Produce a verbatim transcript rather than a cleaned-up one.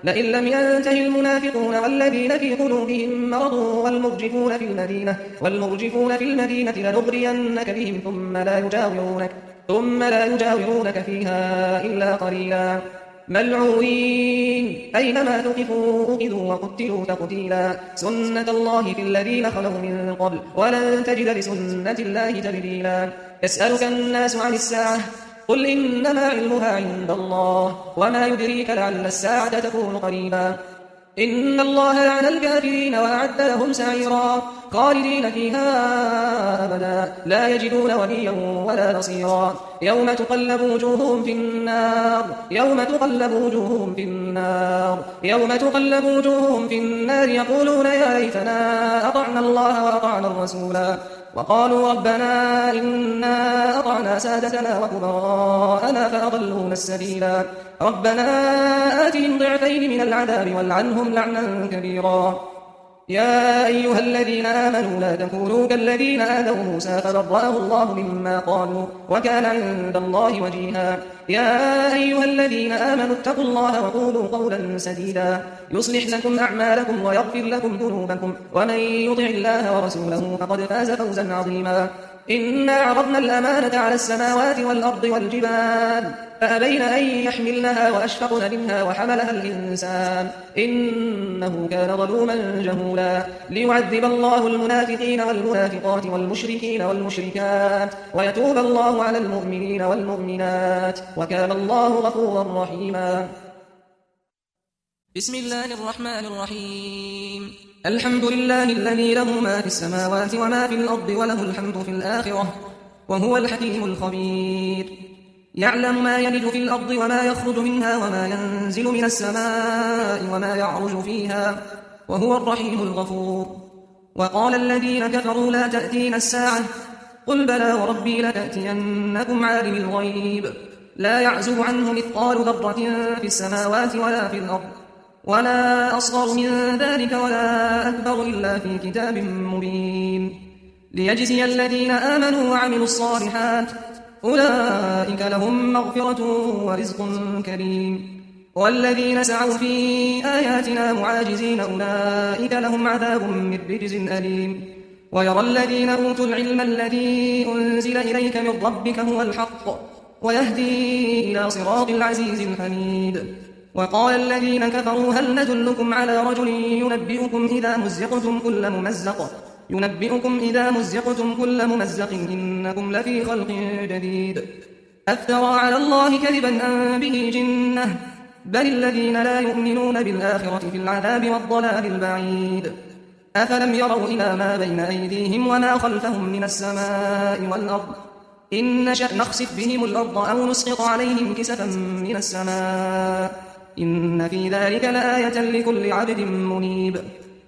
لئن لم ينته المنافقون والذين في قلوبهم مرض والمرجفون في المدينة والمرجفون في المدينة لنغرينك بهم ثم لا يجاورونك ثم لا يجاورونك فيها إلا قليلا ملعونين أينما ثقفوا أخذوا وقتلوا تقتيلا سنة الله في الذين خلوا من قبل ولن تجد لسنة الله تبديلا يسألك الناس عن الساعة قل إنما علمها عند الله وما يدريك لعل الساعة تكون قريبا إن الله لعن الكافرين وأعد لهم سعيرا خالدين فيها أبدا لا يجدون وليا ولا نصيرا يوم تقلب وجوههم في النار يوم تقلب وجوههم في النار يوم تقلب وجوههم في النار يقولون يا ليتنا أطعنا الله وأطعنا الرسولا وقالوا ربنا إنا أطعنا سادتنا وكبراءنا فأضلونا السبيلا ربنا آتهم ضعفين من العذاب والعنهم لعنا كبيرا يا أيها الذين آمنوا لا تكونوا كالذين آذوا موسى فبرأه الله مما قالوا وكان عند الله وجيها يا أيها الذين آمنوا اتقوا الله وقولوا قولا سديدا يصلح لكم أعمالكم ويغفر لكم ذنوبكم ومن يطع الله ورسوله فقد فاز فوزا عظيما إنا عرضنا الأمانة على السماوات والأرض والجبال فأبين أن يحملنها وأشفقن منها وحملها الإنسان إنه كان ظلوما جهولا ليعذب الله المنافقين والمنافقات والمشركين والمشركات ويتوب الله على المؤمنين والمؤمنات وكان الله غفورا رحيما بسم الله الرحمن الرحيم الحمد لله الذي له ما في السماوات وما في الأرض وله الحمد في الآخرة وهو الحكيم الخبير يعلم ما يلج في الأرض وما يخرج منها وما ينزل من السماء وما يعرج فيها وهو الرحيم الغفور وقال الذين كفروا لا تأتينا الساعة قل بلى وربي لتأتينكم عالم الغيب لا يعزب عنه مثقال ذرة في السماوات ولا في الأرض ولا أصغر من ذلك ولا أكبر إلا في كتاب مبين ليجزي الذين آمنوا وعملوا الصالحات أولئك لهم مغفرة ورزق كريم والذين سعوا في آياتنا معاجزين أولئك لهم عذاب من رجز أليم ويرى الذين أوتوا العلم الذي أنزل إليك من ربك هو الحق ويهدي إلى صراط العزيز الحميد وقال الذين كفروا هل ندلكم على رجل ينبئكم إذا مزقتم كل ممزق ينبئكم إذا مزقتم كل ممزق إنكم لفي خلق جديد أفترى على الله كذبا أم به جنة بل الذين لا يؤمنون بالآخرة في العذاب والضلال البعيد أفلم يروا إلى ما بين أيديهم وما خلفهم من السماء والأرض إن نشأ نخسف بهم الأرض أو نسقط عليهم كسفا من السماء إن في ذلك لآية لكل عبد منيب